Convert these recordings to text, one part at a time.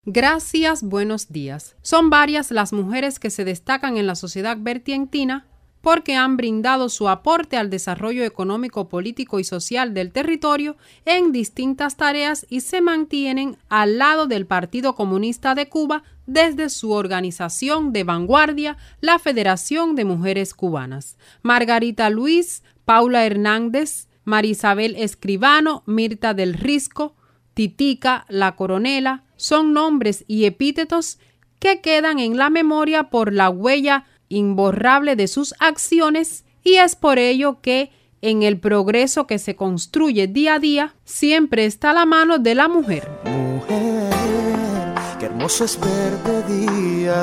Gracias, buenos días. Son varias las mujeres que se destacan en la sociedad vertientina porque han brindado su aporte al desarrollo económico, político y social del territorio en distintas tareas y se mantienen al lado del Partido Comunista de Cuba desde su organización de vanguardia, la Federación de Mujeres Cubanas. Margarita Luis, Paula Hernández, Marisabel Escribano, Mirta del Risco, Titica, La Coronela, son nombres y epítetos que quedan en la memoria por la huella imborrable de sus acciones y es por ello que en el progreso que se construye día a día siempre está la mano de la mujer. Mujer, qué hermoso es verte día a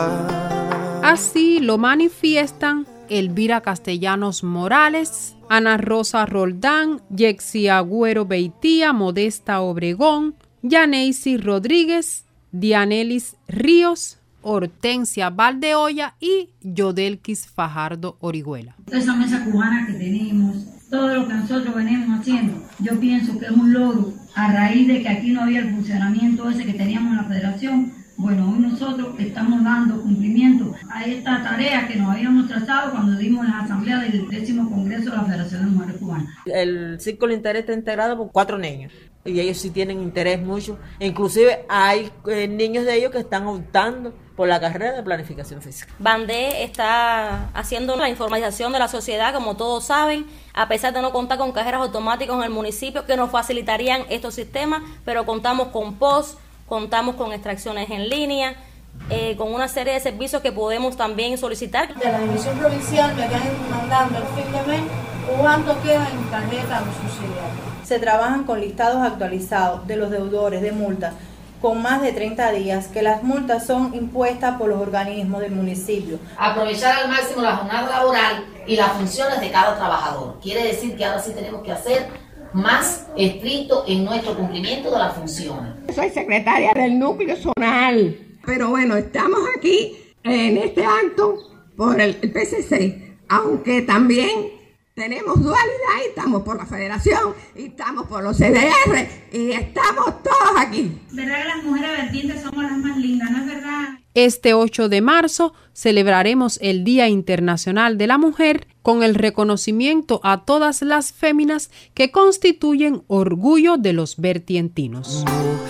día. Así lo manifiestan Elvira Castellanos Morales, Ana Rosa Roldán, Yexi Agüero Beitía, Modesta Obregón, Yaneisi Rodríguez, Dianelis Ríos, Hortensia Valdeoya y Yodelquis Fajardo Orihuela. Esa mesa cubana que tenemos, todo lo que nosotros venimos haciendo, yo pienso que es un logro a raíz de que aquí no había el funcionamiento ese que teníamos en la federación. Bueno, hoy nosotros estamos dando cumplimiento a esta tarea que nos habíamos trazado cuando dimos la asamblea del 10º Congreso de la Federación de Mujeres Cubanas. El Círculo de Interés está integrado por 4 niños. Y ellos sí tienen interés mucho. Inclusive hay niños de ellos que están optando por la carrera de planificación física. Bandé está haciendo la informalización de la sociedad, como todos saben, a pesar de no contar con cajeras automáticas en el municipio que nos facilitarían estos sistemas, pero contamos con POS, contamos con extracciones en línea, con una serie de servicios que podemos también solicitar. De la División Provincial me están mandando el fin de mes cuánto queda en tarjeta a los subsidiarios. Se trabajan con listados actualizados de los deudores de multas con más de 30 días, que las multas son impuestas por los organismos del municipio. Aprovechar al máximo la jornada laboral y las funciones de cada trabajador. Quiere decir que ahora sí tenemos que hacer más estricto en nuestro cumplimiento de las funciones. Soy secretaria del núcleo zonal, pero bueno, estamos aquí en este acto por el PCC, aunque también tenemos dualidad y estamos por la federación y estamos por los CDR y estamos todos aquí. ¿Verdad que las mujeres vertientes somos las más lindas, no es verdad? Este 8 de marzo celebraremos el Día Internacional de la Mujer con el reconocimiento a todas las féminas que constituyen orgullo de los vertientinos.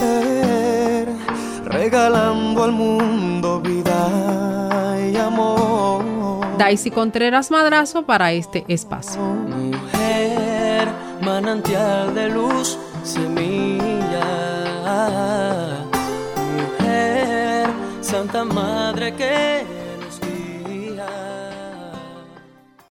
Mujer, regalando al mundo vida y amor. Daisy Contreras Madrazo para este espacio. Mujer, manantial de luz, semilla. Mujer, Santa Madre que